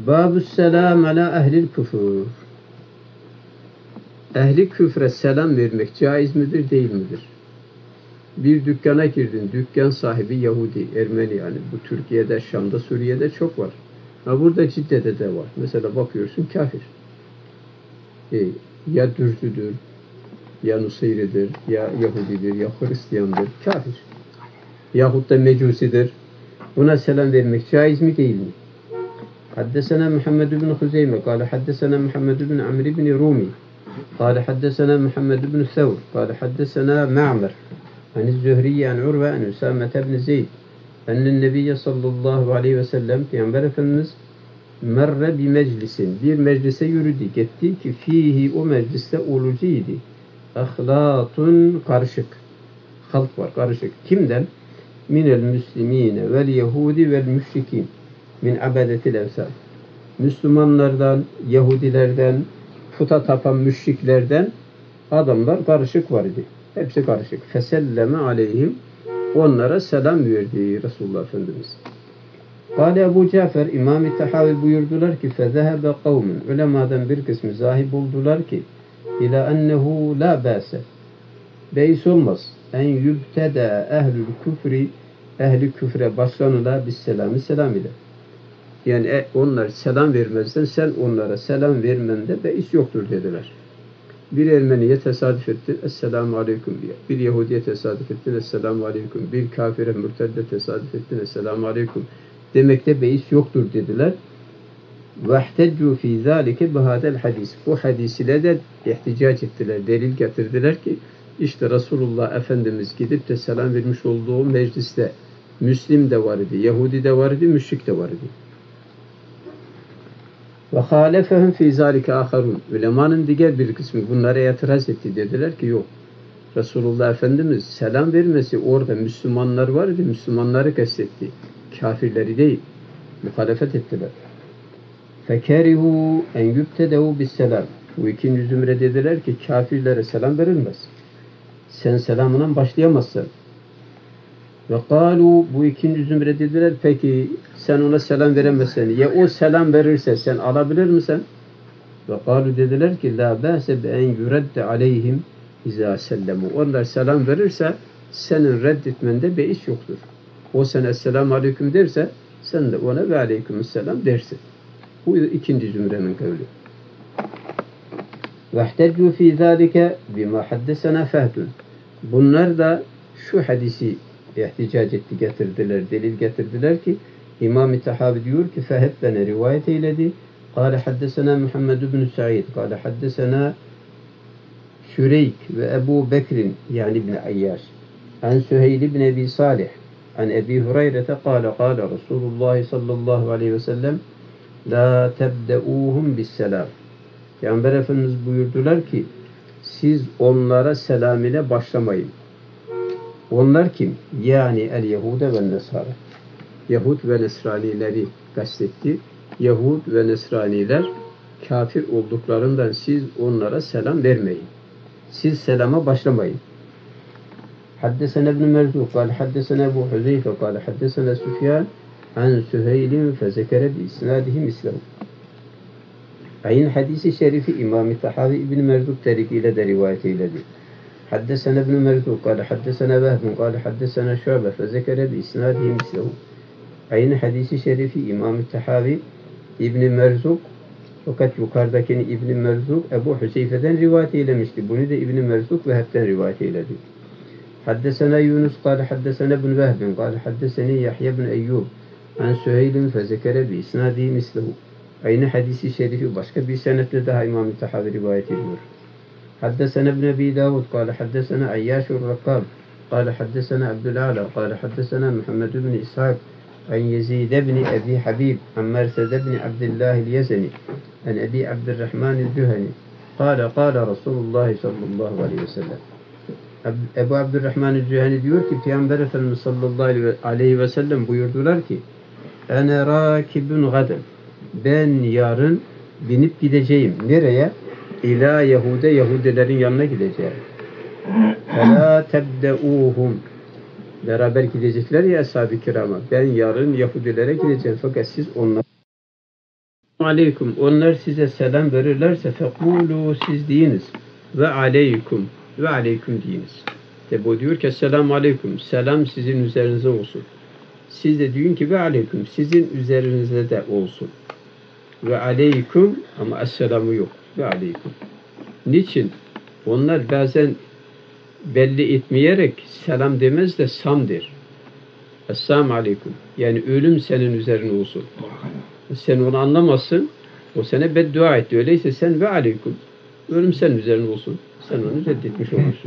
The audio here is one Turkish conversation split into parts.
Babüsselam ala ehlil küfür. Ehli küfre selam vermek caiz midir, değil midir? Bir dükkana girdin, dükkan sahibi Yahudi, Ermeni yani. Bu Türkiye'de, Şam'da, Suriye'de çok var. Ha burada Cidde'de de var. Mesela bakıyorsun kafir. Ya Dürzüdür, ya Nusayri'dir, ya Yahudidir, ya Hristiyandır, kafir. Yahut da Mecusidir. Buna selam vermek caiz mi, değil mi? Haddesena Muhammed ibn Huzeyme, kâle haddesena Muhammed ibn Amr ibn Rumi, kâle haddesena Muhammed ibn Thawr, kâle haddesena Ma'mer, Zühriye an Urve, an Üsâmet ibn Zeyd, ennen Nebiyye sallallahu aleyhi ve sellem, Peygamber Efendimiz, merre bi meclisin, bir meclise yürüdü, gitti ki fihi, o mecliste ulucuydu. Ahlatun, karışık. Halk var, karışık. Kimden? Minel müslimine vel yehudi vel müşrikin min abedetil evsan. Müslümanlardan, Yahudilerden, puta tapan müşriklerden adamlar karışık var idi. Hepsi karışık. Feselleme aleyhim, onlara selam verdi Resulullah Efendimiz. Kâle Ebu Cafer, İmam-ı Tahavi buyurdular ki fezehebe kavmun, ulemadan bir kısmı zahib oldular ki ila ennehu la bâse, beis olmaz en yübteda ehlül küfri, ehli küfre başlanıla bis selamı, selam ile. Yani onlar selam vermezden sen onlara selam vermende beis yoktur dediler. Bir Ermeniye tesadüf ettin, Esselamu Aleyküm diye. Bir Yahudiye tesadüf ettin, Esselamu Aleyküm. Bir kafire, mürtedde tesadüf ettin, Esselamu Aleyküm. Demekte beis yoktur dediler. وَاحْتَجُّوا ف۪ي ذَٰلِكَ بِهَذَا الْحَدِيثِ. Bu hadis ile de ihticac ettiler, delil getirdiler ki işte Resulullah Efendimiz gidip de selam vermiş olduğu mecliste Müslim de var idi, Yahudi de var idi, müşrik de var idi. وَخَالَفَهُمْ ف۪ي ذَٰلِكَ آخَرُونَ. Ulemanın diğer bir kısmı bunlara itiraz etti. Dediler ki yok. Resulullah Efendimiz selam vermesi orada Müslümanlar var idi, Müslümanları kastetti. Kafirleri değil. Muhalefet ettiler. فَكَرِهُوا اَنْ يُبْتَدَوْا بِالسَّلَامِ. Bu ikinci zümre dediler ki kafirlere selam verilmez. Sen selamına başlayamazsın. Ve kalu, bu ikinci zümre dediler peki sen ona selam veremezsen ya o selam verirse sen alabilir misin? Ve kalu dediler ki la ba'se bi en yuradde aleyhim izâ sellemu. Onlar selam verirse senin reddetmende beis yoktur. O sana esselamu aleyküm derse sen de ona ve aleykümselam dersin. Bu ikinci zümrenin kavli. وَاحْتَجُّوا ف۪ي ذَٰلِكَ بِمَا حَدَّسَنَا فَهْدٌ. Bunlar da şu hadisi ihticac etti, getirdiler, delil getirdiler ki İmam-ı Tahavi diyor ki Fehebben'e rivayet eyledi. قال حدثنا محمد بن سعيد قال حدثنا شريك وأبو بكر يعني ابن عياش عن سهيل بن أبي صالح عن أبي هريرة قال قال رسول الله صلى الله عليه وسلم لا تبدأوهم بالسلام. Peygamber Efendimiz buyurdular ki siz onlara selam ile başlamayın. Onlar kim? Yani el Yahude ve Nesara. Yahud ve Nesranileri kastetti. Yahud ve Nesraniler kafir olduklarından siz onlara selam vermeyin. Siz selama başlamayın. Haddesena ibn Merzuk kâle haddesena Ebu Huzeyfe kâle haddesena Süfyan an Süheylin fezekere bi isnadihi mislehu. Aynı hadisi şerifi İmam-ı Tahavi İbn Merzuk tarikiyle de rivayet eyledi. Haddesena ibn Merzuk kâle haddesena Vehbun kâle haddesena Şu'be fezekere bi isnadihi mislehu. Aynı hadisi şerifi İmam-ı Tahavi İbn Merzuk, fakat yukarıdakini İbn Merzuk Ebu Hüseyfe'den rivayet eylemişti. Bunu da İbn Merzuk Vehb'den rivayet eyledi. Haddesena Yunus kâle haddesena ibn Vehbin kâle haddeseni Yahya ibn Eyyub an Süheylin fezekere bi isnadihi mislehu. Aynı hadisi şerifi başka bir senetle daha İmam-ı Tahavi rivayet ediyor. Haddesena ibn Ebi Davud kâle haddesena Ayyaşur Rakkab kâle haddesena Abdülâla kâle haddesena Muhammed ibn İshak an Yezid ibn Ebi Habib an Mersed ibn Abdullah el-Yezeni an Ebi Abdurrahman el-Cüheni kâle Resulullah sallallahu aleyhi ve sellem. Ebu Abdurrahman el-Cüheni diyor ki Peygamber Efendimiz sallallahu aleyhi ve sellem buyurdular ki ene rakibun gaden, ben yarın binip gideceğim. Nereye? İlâ Yahude, Yahudilerin yanına gideceğim. Fela tebdeuhum, beraber gidecekler ya ashab-ı kirama. Ben yarın Yahudilere gideceğim fakat siz onlara aleyküm. Onlar size selam verirlerse fekulu siz deyiniz. Ve aleyküm. Ve aleyküm deyiniz. Bu diyor ki esselamu aleyküm. Selam sizin üzerinize olsun. Siz de diyin ki ve aleyküm. Sizin üzerinize de olsun. Ve aleyküm ama esselamu yok. Ve aleyküm. Niçin? Onlar bazen belli etmeyerek selam demez de sam der. Esselamu aleyküm. Yani ölüm senin üzerine olsun. Sen onu anlamazsın. O sana beddua etti. Öyleyse sen ve aleyküm. Ölüm senin üzerine olsun. Sen onu reddetmiş olursun.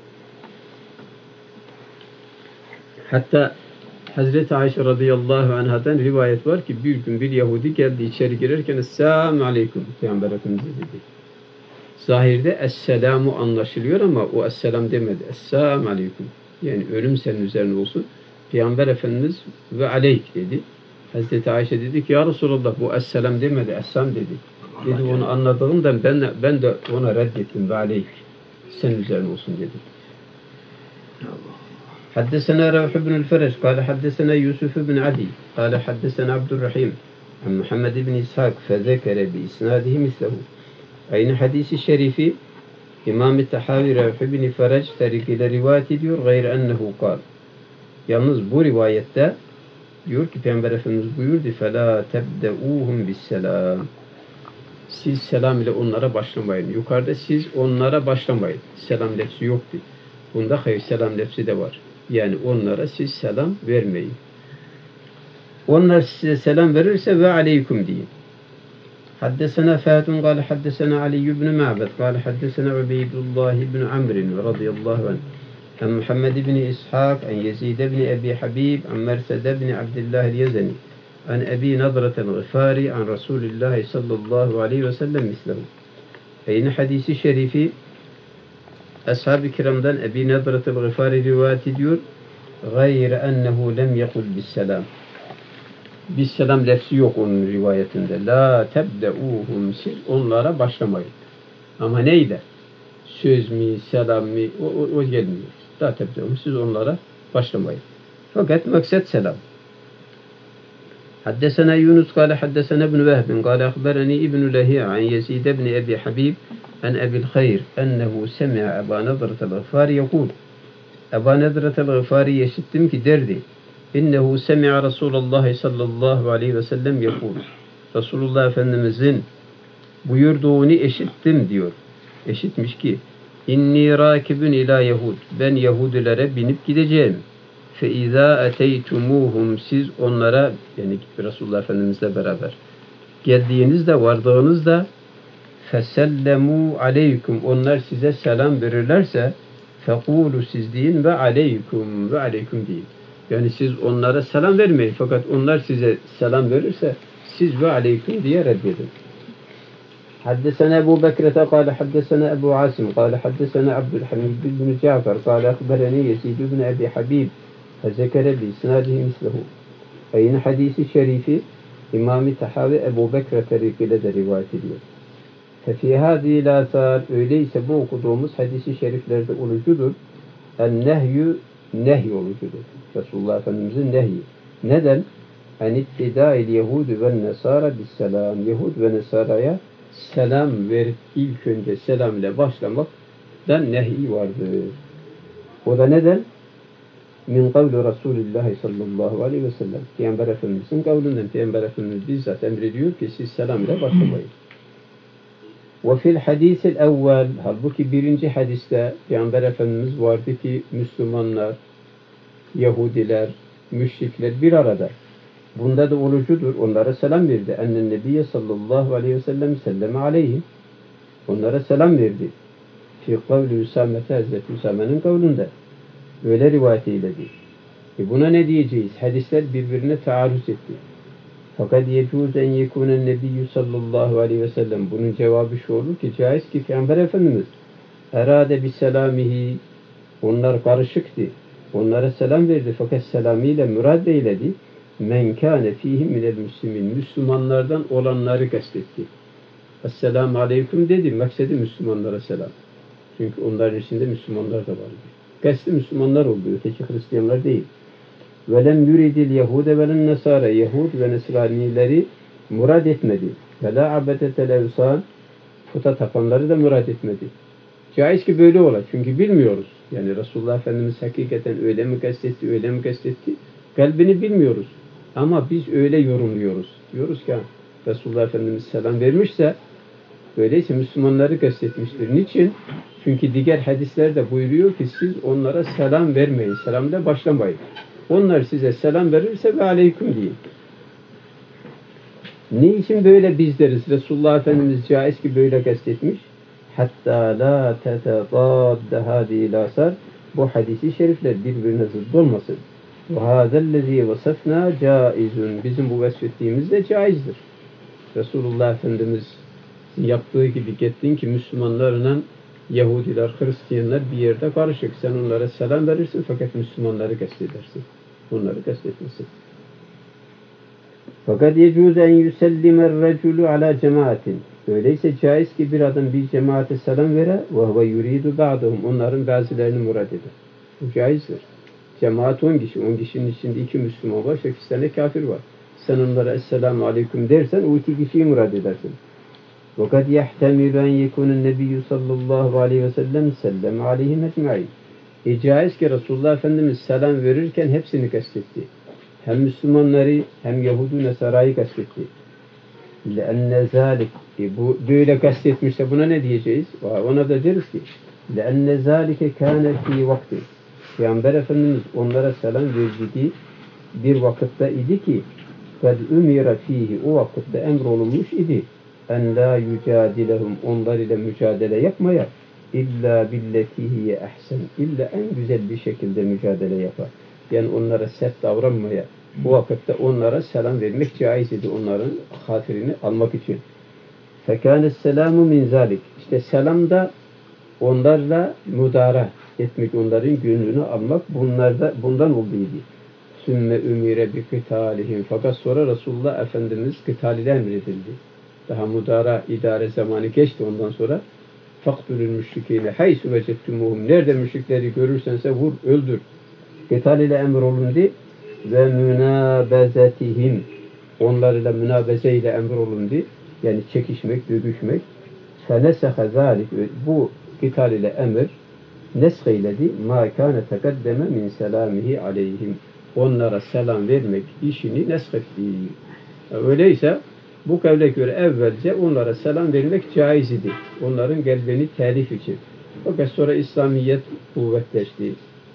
Hatta Hazreti Ayşe radıyallahu anhadan rivayet var ki bir gün bir Yahudi geldi içeri girerken Esselamu aleyküm Peygamber Efendimiz dedi. Zahirde Esselamu anlaşılıyor ama o Esselam demedi. Esselamu aleyküm. Yani ölüm senin üzerine olsun. Peygamber Efendimiz ve aleyk dedi. Hazreti Ayşe dedi ki ya Resulallah bu Esselam demedi. Esselam dedi. Dedi onu anladığımdan ben de ona reddettim ve aleyk. Senin üzerine olsun dedi. حدثنا روح بن الفرج قال حدثنا يوسف بن عدي قال حدثنا عبد الرحيم عن محمد بن إسحاق فذكر بإسناده مثله. Aynı hadisi şerifi İmam-ı Tahavi Revh bin Ferec tarikiyle rivayet ediyor. Gayr ennehu kal. Yalnız bu rivayette diyor ki Peygamber Efendimiz buyurdu فَلَا تَبْدَؤُوهُمْ بِالسَّلَامِ. Siz selam ile onlara başlamayın. Yukarıda siz onlara başlamayın. Selam lefzi yoktu. Bunda hayır selam lefzi de var. Yani onlara siz selam vermeyin. Onlar size selam verirse ve aleyküm deyin. حدثنا فهد قال حدثنا علي بن معبد قال حدثنا عبيد الله بن عمرو رضي الله عنه عن محمد بن إسحاق عن يزيد بن أبي حبيب عن مرثد بن عبد الله اليزني عن أبي نضرة الغفاري عن رسول الله صلى الله عليه وسلم مثله. Aynı hadisi şerifi Ashab-ı Kiram'dan Ebi Nadrat el-Gıfari rivayet ediyor. Gayre ennehu lem yekul bisselam. Bisselam lefzi yok onun rivayetinde. La tebdeuhum. Siz onlara başlamayın. Ama neyle? Söz mi, selam mi? O gelmiyor. La tebdeuhum. Siz onlara başlamayın. Fakat maksat selam. حدثنا يونس قال حدثنا ابن وهب قال أخبرني ابن لهيع عن يزيد بن أبي حبيب عن أبي الخير أنه سمع أبا نضرة الغفاري يقول أبا نضرة الغفاري يشتم ki derdi إنه سمع رسول الله صلى الله عليه وسلم يقول Resulullah Efendimizin buyurduğunu işittim diyor. Eşitmiş ki İnni rakibun ila Yahud. Ben Yahudilere binip gideceğim. فَاِذَا اَتَيْتُمُوهُمْ. Siz onlara yani Resulullah Efendimizle beraber geldiğinizde vardığınızda فَسَلَّمُوا عَلَيْكُمْ. Onlar size selam verirlerse فَقُولُ siz deyin ve aleyküm ve aleyküm deyin. Yani siz onlara selam vermeyin fakat onlar size selam verirse siz ve aleyküm diye reddedin. حدثنا أبو بكرة قال حدثنا أبو عاصم قال حدثنا عبد الحميد بن جعفر قال أخبرني يزيد بن أبي حبيب فذكر بإسناده مثله. Aynı hadisi şerifi İmam-ı Tahavi Ebu Bekre tarikiyle de rivayet ediyor. فَفِي هَذِي الْآثَارِ. Öyleyse bu okuduğumuz hadisi şeriflerde olucudur. El-nehyü nehy olucudur. Resulullah Efendimizin nehyi. Neden? En ittidâil Yehûdü ve Nesâra bisselam. Yahud ve Nesara'ya selam verip ilk önce selam ile başlamaktan nehy vardır. O da neden? Min kavli Resulullah sallallahu aleyhi ve sellem. Peygamber Efendimiz'in kavlinden Peygamber Efendimiz bizzat emrediyor ki siz selam ile başlamayın. Ve fil hadisil evvel. Halbuki birinci hadiste Peygamber Efendimiz vardı ki Müslümanlar, Yahudiler, müşrikler bir arada. Bunda da olucudur. Onlara selam verdi. Ennen Nebiye sallallahu aleyhi ve sellem selleme aleyhim. Onlara selam verdi. Fi kavli Üsame'te Hazreti Üsame'nin kavlinde. Öyle rivayet eyledi. Buna ne diyeceğiz? Hadisler birbirine taarruz etti. Fakat yecûz en yekûnen nebiyyü sallallahu aleyhi ve sellem. Bunun cevabı şu olur ki caiz ki Peygamber Efendimiz erade biselamihi. Onlar karışıktı. Onlara selam verdi fakat selamıyla murad eyledi. Men kâne fîhim minel müslimin. Müslümanlardan olanları kastetti. Esselamu aleyküm dedi. Maksedi Müslümanlara selam. Çünkü onların içinde Müslümanlar da vardı. Kasti Müslümanlar oldu. Öteki Hristiyanlar değil. Velem yuridil Yahude velen Nesara. Yahud ve Nesranileri murad etmedi. Ve la abedetel evsan, puta tapanları da murad etmedi. Caiz ki böyle ola. Çünkü bilmiyoruz. Yani Resulullah Efendimiz hakikaten öyle mi kastetti, öyle mi kastetti? Kalbini bilmiyoruz. Ama biz öyle yorumluyoruz. Diyoruz ki Resulullah Efendimiz selam vermişse öyleyse Müslümanları kastetmiştir. Niçin? Çünkü diğer hadislerde buyuruyor ki siz onlara selam vermeyin. Selamla başlamayın. Onlar size selam verirse ve aleyküm deyin. Niçin böyle biz deriz? Resulullah Efendimiz caiz ki böyle kastetmiş. Hatta la tetedadde hâdî asar. Bu hadisi şerifler birbirine zıt olmasın. Ve hâzellezî vasafnâ caizun. Bizim bu vasfettiğimiz de caizdir. Resulullah Efendimiz yaptığı gibi gittin ki Müslümanlarla Yahudiler, Hristiyanlar bir yerde karışık. Sen onlara selam verirsin fakat Müslümanları kastedersin. Onları kastetmesin. Fakat yecûz en yüsellimer reculu ala cemaatin. Öyleyse caiz ki bir adam bir cemaate selam vere ve huve yuridu ba'dahum. Onların bazılarını murad eder. Bu caizdir. Cemaat 10 kişi. 10 kişinin içinde 2 Müslüman var, 8 tane kafir var. Sen onlara esselamu aleyküm dersen o 2 kişiyi murad edersin. وَقَدْ يَحْتَمِلُ اَنْ يَكُونَ النَّبِيُّ sallallahu aleyhi ve sellem sellem aleyhim ecmaîn. Caiz ki Resulullah Efendimiz selam verirken hepsini kastetti. Hem Müslümanları hem Yahudi Nesara'yı kastetti. لَأَنَّ ذَٰلِكِ bu böyle kastetmişse buna ne diyeceğiz? Ona da deriz ki لَأَنَّ ذَٰلِكَ كَانَ ف۪ي vakti. Peygamber Efendimiz onlara selam verdiği bir vakitte idi ki قَدْ اُمِرَ ف۪يهِ o vakitte emrolunmuş idi. En la yücadilehum onlar ile mücadele yapmaya illa billetihiye ehsen illa en güzel bir şekilde mücadele yapar. Yani onlara sert davranmaya bu vakitte onlara selam vermek caiz idi onların hatirini almak için. Fekânes selamu min zalik. İşte selam da onlarla müdara etmek, onların gönlünü almak bundan olduydu. Sümme ümire bi kıtalihim. Fakat sonra Resulullah Efendimiz kıtal ile emredildi. Daha müdara idare zamanı geçti ondan sonra. Faktulül müşrikîne haysu vecettumuhum. Nerede müşrikleri görürsense vur, öldür. Kıtal ile emrolundu ve münabezetihim. Onlarla münabeze ile emrolundu. Yani çekişmek, dövüşmek. Fenesehe zâlik. Bu kıtal ile emir nesheyledi. Mâ kâne tegaddeme min selâmihi aleyhim. Onlara selam vermek işini neshetti. Öyleyse bu kavle göre evvelce onlara selam vermek caiz idi. Onların kalbini telif için. Fakat sonra İslamiyet kuvvetleşti.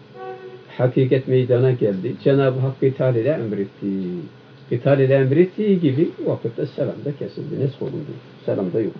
Hakikat meydana geldi. Cenab-ı Hak kıtal ile emretti. Kıtal ile emrettiği gibi vakitte selam da kesildi. Nesk olundu. Selam da yok.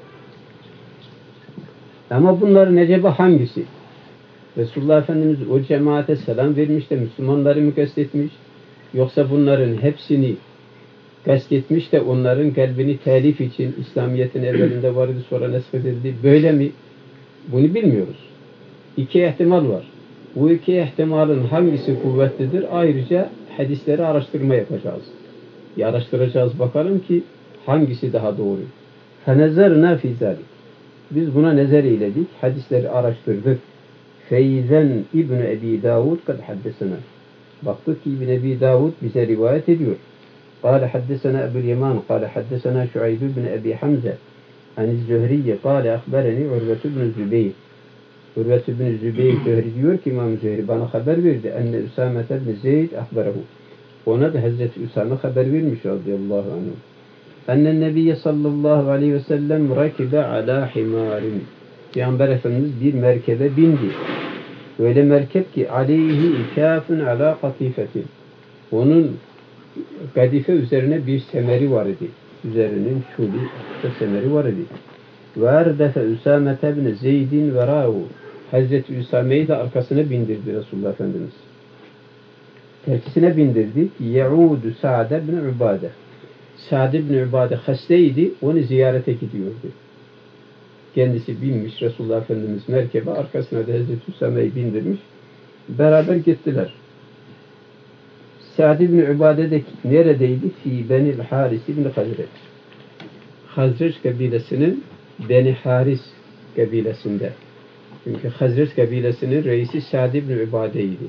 Ama bunların acaba hangisi? Resulullah Efendimiz o cemaate selam vermiş de Müslümanları mı kastetmiş? Yoksa bunların hepsini kastetmiş de onların kalbini telif için İslamiyet'in evvelinde vardı sonra neshedildi. Böyle mi? Bunu bilmiyoruz. 2 ihtimal var. Bu 2 ihtimalin hangisi kuvvetlidir? Ayrıca hadisleri araştırma yapacağız. Araştıracağız bakalım ki hangisi daha doğru. فَنَزَرْنَا فِي ذَلِكِ Biz buna nezer eyledik. Hadisleri araştırdık. فَيْذَنْ İbn Ebi Davud kad haddesena. Baktık ki İbn Ebi Davud bize rivayet ediyor. قال حدثنا أبو اليمان قال حدثنا شعيب بن أبي حمزة عن الزهري قال أخبرني عروة بن الزبير عروة بن الزبير Zühri diyor ki İmam Zühri bana haber verdi enne Üsame ibn Zeyd ahbarahu. Ona da Hazreti Üsame haber vermiş radıyallahu anh. Ennen Nebiye sallallahu aleyhi ve sellem rakibe ala himarin. Peygamber Efendimiz bir merkebe bindi. Öyle merkep ki aleyhi ikafun ala katifetin. Onun kadife üzerine bir semeri var idi. Üzerinin çuli semeri var idi. Ve erdefe Üsame ibn Zeyd'in verahu. Hazreti Üsame'yi de arkasına bindirdi Resulullah Efendimiz. Terkisine bindirdi. Yaudu Sa'd ibn Ubade. Sa'd ibn Ubade hastaydı. Onu ziyarete gidiyordu. Kendisi binmiş Resulullah Efendimiz merkebe. Arkasına da Hazreti Üsame'yi bindirmiş. Beraber gittiler. Sa'd ibn Ubade de neredeydi? Fi Benil Haris ibn Hazreç. Hazreç kabilesinin Beni Haris kabilesinde. Çünkü Hazreç kabilesinin reisi Sa'd ibn Ubade'ydi.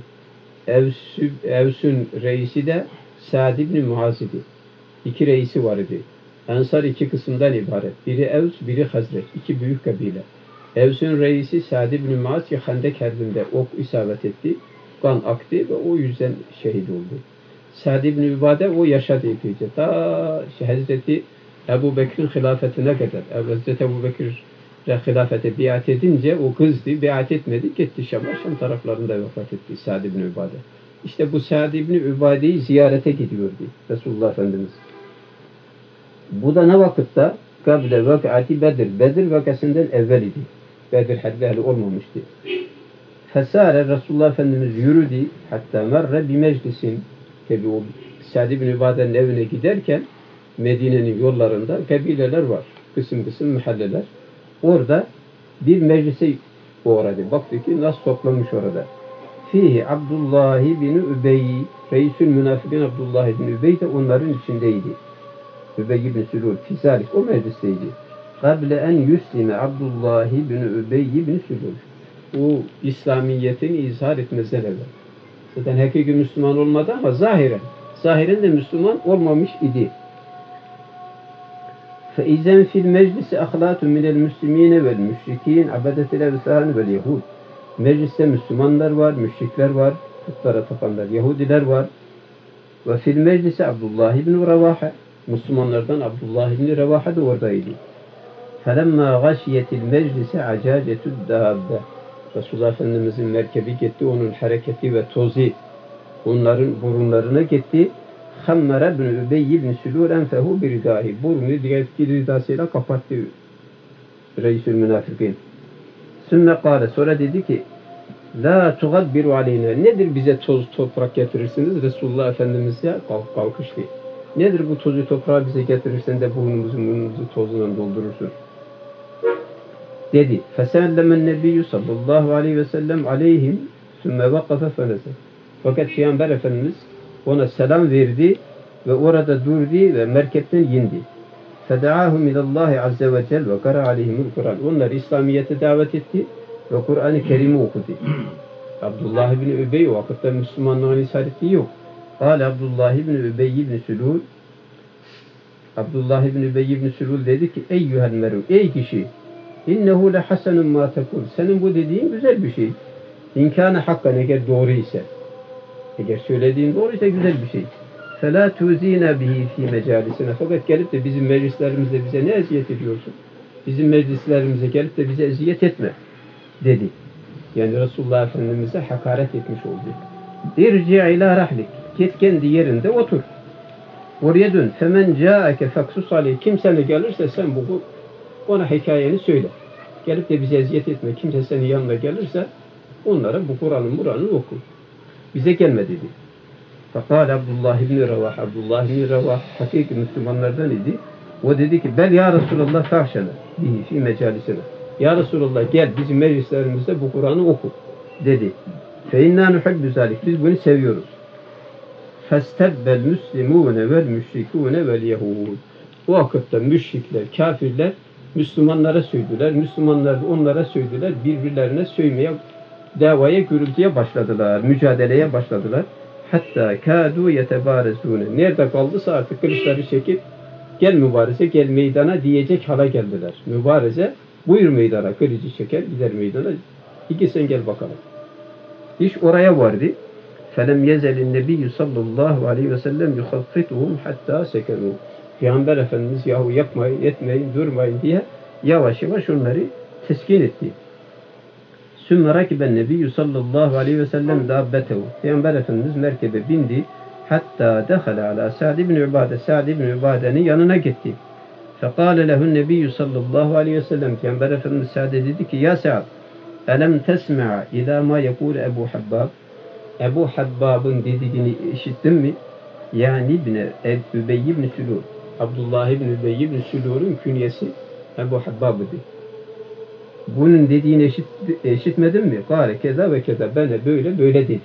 Evs'ün reisi de Sa'd ibn Muaz idi. 2 reisi var idi. Ensar iki kısımdan ibaret. Biri Evs, biri Hazret. İki büyük kabile. Evs'ün reisi Sa'd ibn Muaz Hendek Harbi'nde ok isabet etti. Kan aktı ve o yüzden şehit oldu. Sa'd ibn Übade o yaşadı epeyce. Ta Hazreti Ebu Bekir'in hilafetine kadar. Hazreti Ebu Bekir'e hilafete biat edince o kızdı. Biat etmedi. Gitti Şam'a. Şam taraflarında vefat etti Sa'd ibn Übade. İşte bu Sa'd ibn Übade'yi ziyarete gidiyordu Resulullah Efendimiz. Bu da ne vakitte? Kable vakati Bedir. Bedir vakasından evvel idi. Bedir harbi hali olmamıştı. Fesare Resulullah Efendimiz yürüdü. Hatta merre bir meclisin. Tabi o Sa'd ibn Übade'nin evine giderken Medine'nin yollarında kabileler var. Kısım kısım mahalleler. Orada bir meclise uğradı. Baktı ki nasıl toplanmış orada. Fihi Abdullah bin Übey, Reisül Münafıkın Abdullah bin Übey de onların içindeydi. Übey bin Sülul, Fizalik o meclisteydi. Kable en yüslime Abdullah bin Übey bin Sülul. O İslamiyetini izhar etmezler evvel. Zaten hakiki Müslüman olmadı ama zahiren de Müslüman olmamış idi. فَاِذَنْ فِي الْمَجْلِسِ اَخْلَاتٌ مِنَ الْمُسْلِم۪ينَ وَالْمُشْرِك۪ينَ عَبَدَةِ الْاَوْثَانِ وَالْيَهُودِ Mecliste Müslümanlar var, müşrikler var, putlara tapanlar, Yahudiler var. Ve fil meclisi Abdullah ibn Revaha. Müslümanlardan Abdullah ibn Revaha da oradaydı. Felemma gâşiyetil meclise acâcetü dâbbe. Resulullah Efendimizin merkebi gitti, onun hareketi ve tozu onların burunlarına gitti. Hammara ibn Übey ibn Sülûl enfehu biridâhi. Burnu diğer ridasıyla kapattı Reisül Münafıkîn. Sümme kâle, sonra dedi ki la tugadbiru aleyna. Nedir bize toz toprak getirirsiniz? Resulullah Efendimiz'e kalkıştı. Nedir bu tozu toprağı bize getirirsen de burnumuzu tozundan doldurursun? Dedi. Fesellemen nebiyyü sallallahu aleyhi ve sellem aleyhim sümme vakafe fenese. Fakat Peygamber Efendimiz ona selam verdi ve orada durdu ve merkepten indi. Feda'ahum ilallahi azze ve cel ve kara aleyhimul Kur'an. Onlar İslamiyet'e davet etti ve Kur'an-ı Kerim'i okudu. Abdullah bin Übey o vakitte Müslümanlığın isareti yok. Kâle Abdullah bin Übey bin Sülûl. Abdullah bin Übey bin Sülûl dedi ki eyyühel meru, ey kişi, innehu le hasenun ma tekul. Senin bu dediğin güzel bir şey. İnkâne hakkan, eğer doğru ise. Eğer söylediğin doğru ise güzel bir şey. فَلَا تُوْزِينَ بِهِ ف۪ي مَجَالِسِنَا. Fakat gelip de bizim meclislerimizde bize ne eziyet ediyorsun? Bizim meclislerimize gelip de bize eziyet etme dedi. Yani Resulullah Efendimiz'e hakaret etmiş oldu. اِرْجِعْ اِلâ رَحْلِكِ. Git kendi yerinde otur. Oraya dön. فَمَنْ جَاءَكَ فَقْسُسْ عَلَيْهِ. Kim sana gelirse sen ona hikayeni söyle. Gelip de bize eziyet etme. Kimse senin yanına gelirse onlara bu Kur'an'ın oku. Bize gelme dedi. Fakal Abdullah ibn Revah. Abdullah ibn Revah hakiki Müslümanlardan idi. O dedi ki bel ya Resulallah fahşena bihi fi mecalisine. Ya Resulallah gel bizim meclislerimizde bu Kur'an'ı oku dedi. Fe inna nuhibbu zalik. Biz bunu seviyoruz. Festebbel müslimune vel müşrikune vel yehud. O vakitte müşrikler, kafirler Müslümanlara söylediler. Müslümanlar da onlara söylediler. Birbirlerine söymeye, davaya, gürültüye başladılar. Mücadeleye başladılar. Hatta kâdû yetebârezûne. Nerede kaldıysa artık kılıçları çekip gel mübareze, gel meydana diyecek hala geldiler. Mübareze buyur meydana, kılıcı çeker gider meydana. İki sen gel bakalım. İş oraya vardı. Felem yezelin nebiyyü sallallahu aleyhi ve sellem yuhaffituhum hatta sekenû. Peygamber Efendimiz yahu yapmayın, etmeyin, durmayın diye yavaş yavaş onları teskin etti. Sümme rakiben nebiyyü sallallahu aleyhi ve sellem dabbetehu. Peygamber Efendimiz merkebe bindi. Hatta dehale ala Sa'd ibn Übade. Sa'd ibn Übade'nin yanına gitti. Fekale lehun nebiyyü sallallahu aleyhi ve sellem. Peygamber Efendimiz Sa'd'e dedi ki ya Sa'd, elem tesme'a ila ma yekul Ebu Habbab. Ebu Habbab'ın dediğini işittin mi? Yani Übey ibn Sülûl. Abdullah ibn Übey ibn Sülûl'ün künyesi Ebu Habbab'dı. Bunun dediğini işitmedin mi? Kâle keza ve keza. Bana böyle dedi.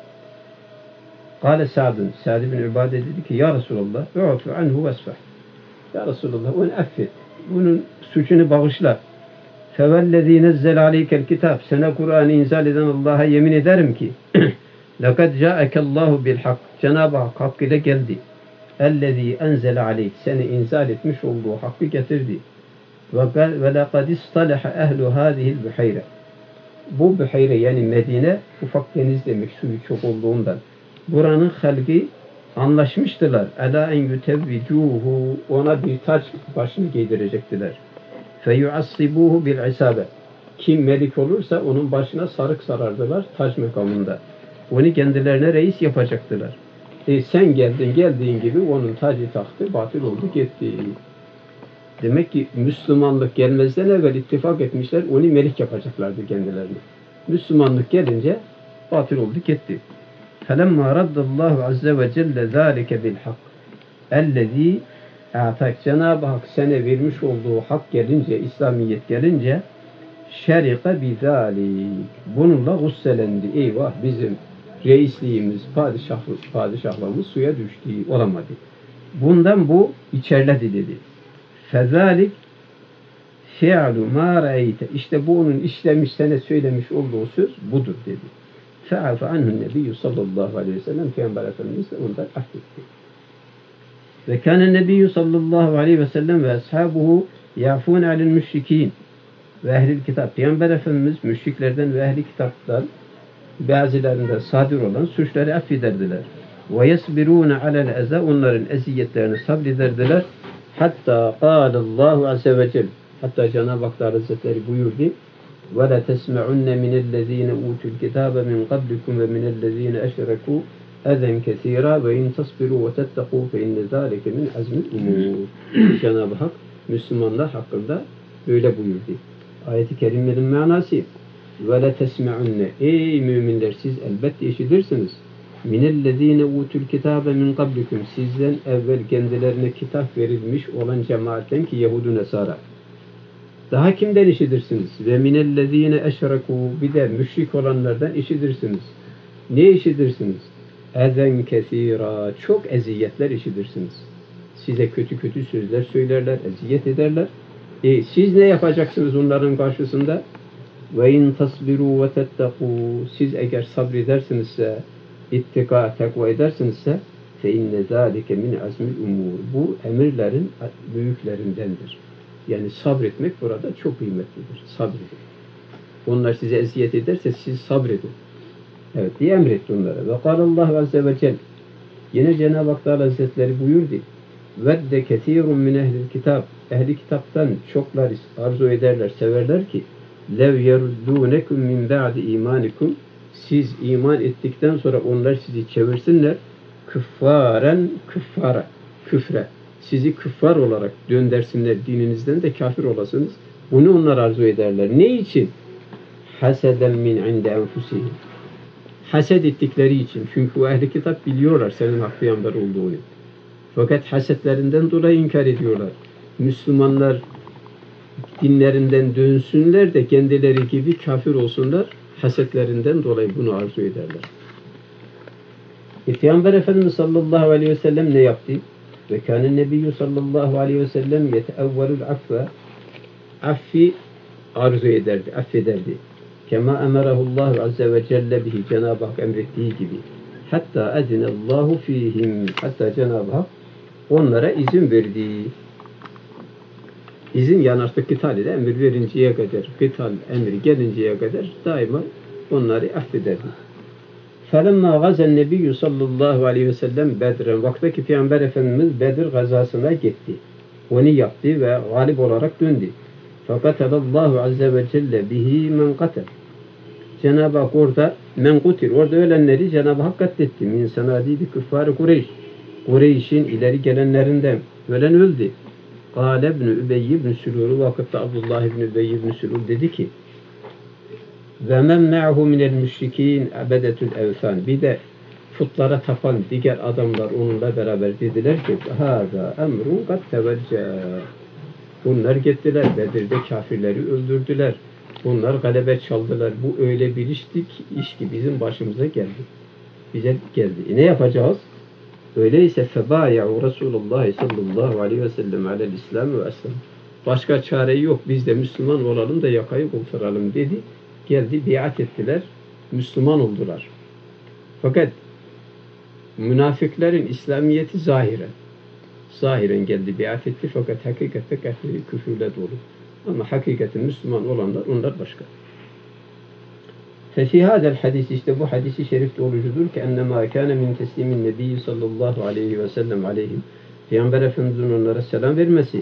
Kâle Sa'dun. Sa'd ibn Übade dedi ki ya Resulallah u'fu anhu vesfah. Ya Resulallah onu affet. Bunun suçunu bağışla. Fevellezî nezzel aleykel kitâb. Sana Kur'an'ı inzal eden Allah'a yemin ederim ki lekad câekellahu bil hak. Cenab-ı Hak hakkıyla geldi. ellezî enzele aleyk, seni inzal etmiş olduğu hakkı getirdi. Ve lekad istalaha ehlu hâzihil büheyre. Bu büheyre yani Medine ufak deniz demek, suyu çok olduğundan. Buranın halkı anlaşmıştılar. Ela en yutevvicuhu, ona bir taç başını giydirecektiler. Feyuassibuhu bil isabe. Kim melik olursa onun başına sarık sarardılar taç makamında. Onu kendilerine reis yapacaktılar. Sen geldiğin gibi onun tacı taktı, batıl oldu gitti. Demek ki Müslümanlık gelmezden evvel ittifak etmişler, onu melik yapacaklardı kendilerine. Müslümanlık gelince batıl oldu gitti. فَلَمَّا رَدَّ اللّٰهُ عَزَّ وَجَلَّ ذَٰلِكَ بِالْحَقِّ اَلَّذ۪ي اَعْتَكْ, Cenab-ı Hak sana vermiş olduğu hak gelince, İslamiyet gelince şerika bizalik, bununla gusselendi. Eyvah, bizim reisliğimiz, padişahlığımız suya düştü, olamadı. Bundan bu içerledi dedi. Fezalik fi'lu ma ra'eyte, işte bu onun işlemiş, sana söylemiş olduğu söz budur dedi. Fe'afe anhun nebiyyü sallallahu aleyhi ve sellem, Peygamber Efendimiz de ondan affetti. Ve kâne nebiyyü sallallahu aleyhi ve sellem ve ashabuhu ya'fûne alel müşrikîn ve ehlil kitap. Peygamber Efendimiz müşriklerden ve ehli kitaptan bazılarında sadir olan suçları affederdiler. Ve yesbirûne alel eza, onların eziyetlerini sabrederdiler. Hatta kâlallahu azze ve celle, hatta Cenab-ı Hak Hazretleri buyurdu. وَلَا تَسْمَعُنَّ مِنَ الَّذ۪ينَ اُوتُوا الْكِتَابَ مِنْ قَبْلِكُمْ وَمِنَ الَّذ۪ينَ اَشْرَكُوا اَذًا كَثِيرًا وَاِنْ تَصْبِرُوا وَتَتَّقُوا فَاِنَّ ذَٰلِكَ مِنْ عَزْمِ الْاُمُورِ. Cenab-ı Hak Müslümanlar hakkında böyle buyurdu. Ayet-i kerimenin manası وَلَا تَسْمَعُنَّ, ey müminler siz elbette işitirsiniz. مِنَ الَّذ۪ينَ اُوتُوا الْكِتَابَ مِنْ قَبْلِكُمْ, sizden evvel kendilerine kitap verilmiş olan cemaatten ki Yahudu Nesara. Daha kimden işitirsiniz? Ve minellezine eşreku, bir de müşrik olanlardan işitirsiniz. Ne işitirsiniz? Ezen kesira, çok eziyetler işitirsiniz. Size kötü kötü sözler söylerler, eziyet ederler. Siz ne yapacaksınız onların karşısında? Ve in tasbiru ve tettaku, siz eğer sabredersinizse, ittika, takva edersinizse, fe inne zâlike min azmil umur, bu emirlerin büyüklerindendir. Yani sabretmek burada çok kıymetlidir. Sabredin. Onlar size eziyet ederse siz sabredin. Evet, diye emretti onlara. Ve kâlallahu azze ve celle, yine Cenab-ı Hak Hazretleri buyurdu. Vedde kethîrun min ehlil kitap, ehli kitaptan çoklar arzu ederler, severler ki lev yeruddûnekum min ba'di imanikum, siz iman ettikten sonra onlar sizi çevirsinler küffâren küffara, küfre, sizi küffar olarak döndersinler, dininizden de kafir olasınız. Bunu onlar arzu ederler. Ne için? Haseden min inde enfusihim. Haset ettikleri için. Çünkü o ehli kitap biliyorlar senin hak peygamber olduğunu. Fakat hasetlerinden dolayı inkar ediyorlar. Müslümanlar dinlerinden dönsünler de kendileri gibi kafir olsunlar. Hasetlerinden dolayı bunu arzu ederler. Peygamber Efendimiz sallallahu aleyhi ve sellem ne yaptı? Ve kâne nebiyyü sallallahu aleyhi ve sellem yeteevvelul affe, affi arzu ederdi, affederdi. Kema emerahullahu azze ve celle bihi, Cenab-ı Hak emrettiği gibi. Hatta ezinallahu fihim, hatta Cenab-ı Hak onlara izin verdi. İzin yani artık kıtal ile emir verinceye kadar, kıtal emri gelinceye kadar daima onları affederdi. فَلَمَّا غَزَى النَّبِيُّ sallallahu aleyhi ve sellem Bedren, vaktaki Peygamber Efendimiz Bedir gazasına gitti. Onu yaptı ve galip olarak döndü. فَقَتَلَ اللّٰهُ azze ve celle bihi men qatel. Cenab-ı Hak orada men kutil, orada ölenleri Cenab-ı Hak katletti. Min sanadidi küffâri Kureyş. Kureyş'in ileri gelenlerinden ölen öldü. Kâle ibn Übeyy ibn Sülûl, vakitte Abdullah ibn Übeyy ibn Sülûl dedi ki ve men me'hu minel müşrikîn ebedetül evfân, bir de putlara tapan diğer adamlar onunla beraber dediler ki hâzâ emrun kad teveccâ. Bunlar gittiler Bedir'de kafirleri öldürdüler. Bunlar galebe çaldılar. Bu öyle bir iş ki bizim başımıza geldi. Bize geldi. Ne yapacağız? Öyleyse febâya'u Resulullah sallallahu aleyhi ve sellem alel İslam ve eslam. Başka çare yok. Biz de Müslüman olalım da yakayı kurtaralım dedi. Geldi, biat ettiler. Müslüman oldular. Fakat münafıkların İslamiyeti zahiren. zahiren geldi, biat etti fakat hakikatte küfürle dolu. Ama hakikaten Müslüman olanlar onlar başka. Fefi hadel hadis, işte bu hadisi şerifte olucudur ki ennemâ kâne min teslimin nebiyyi sallallahu aleyhi ve sellem aleyhim. Peygamber Efendimiz'in onlara selam vermesi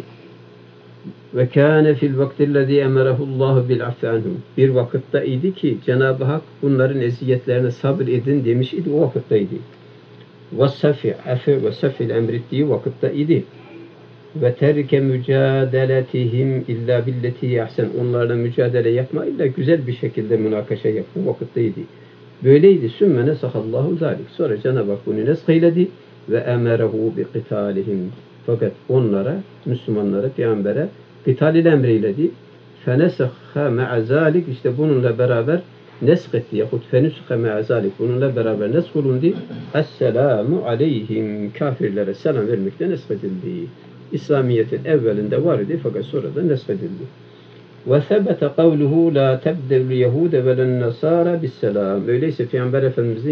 ve kâne fil vaktillezî emerehullahu bil affi anhum. Bir vakitte idi ki Cenab-ı Hak bunların eziyetlerine sabır edin demiş idi, o vakitteydi. Ve safil emrettiği vakitte idi. Ve terke mücadeletihim illa billeti yahsen. Onlarla mücadele yapma illa güzel bir şekilde münakaşa yap. Bu vakitteydi. Böyleydi. Sümme nesahallahu zalik. Sonra Cenab-ı Hak bunu neskeyledi ve emerehu bi qitalihim. Fakat onlara, Müslümanlara, Peygamber'e qital ile emreyledi. Fenesakha me'a zalik. İşte bununla beraber nesk etti. Yahut fenusakha me'a zalik. Bununla beraber nesk olundu. Esselamu aleyhim. Kafirlere selam vermekle nesk edildi. İslamiyet'in evvelinde var idi fakat sonra da nesfedildi. Ve sebete kavluhu la tebdevl yehude velen nasara bisselam. Öyleyse Peygamber Efendimizin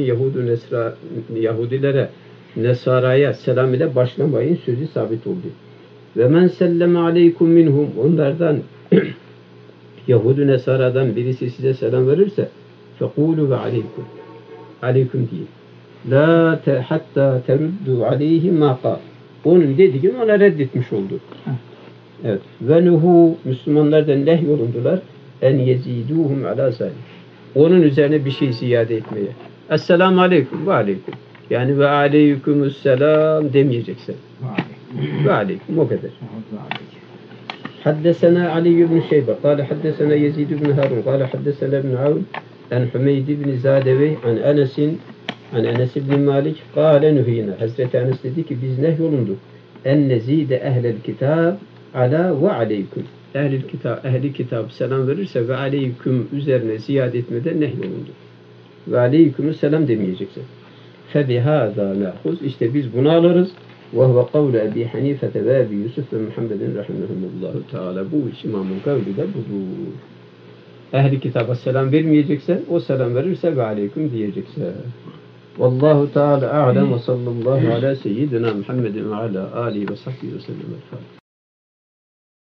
Yahudilere, Nesara'ya selam ile başlamayın sözü sabit oldu. Ve men selleme aleykum minhum. Onlardan Yahudi Nesara'dan birisi size selam verirse fekulu ve aleykum. Aleyküm deyin. La hatta teruddu aleyhi ma qal. Onun dediğini ona reddetmiş oldu. Evet. Ve nuhu, Müslümanlardan nehyolundular en yeziduhum ala zalik. Onun üzerine bir şey ziyade etmeye. Esselamu aleyküm ve aleyküm. Yani ve aleykümüsselam demeyeceksin. Ve aleyküm. O kadar. Haddesena Ali ibn Şeybe. Kale haddesena Yezid ibn Harun. Kale haddesena ibn Avn. En Hümeyd ibn Zadevi. En Enes'in. An Enes ibn Malik kâle nuhîne. Hazreti Enes dedi ki biz nehyolunduk. En nezîde ehlel kitâb ala ve aleyküm. Ehli kitap selam verirse ve aleyküm üzerine ziyade etmeden nehyolunduk. Ve aleykümü selam demeyeceksin. Fe bihâzâ nâhuz. İşte biz bunu alırız. Ve huve kavle Ebi Hanifete ve Ebi Yusuf ve Muhammedin rahimehumullahu teâlâ. Bu imamın kavli de budur. Ehli kitaba selam vermeyeceksen, o selam verirse ve aleyküm diyeceksin. Vallahu Teala a'lem ve sallallahu ala seyyidina Muhammedin ve ala alihi ve sahbihi ve sellem.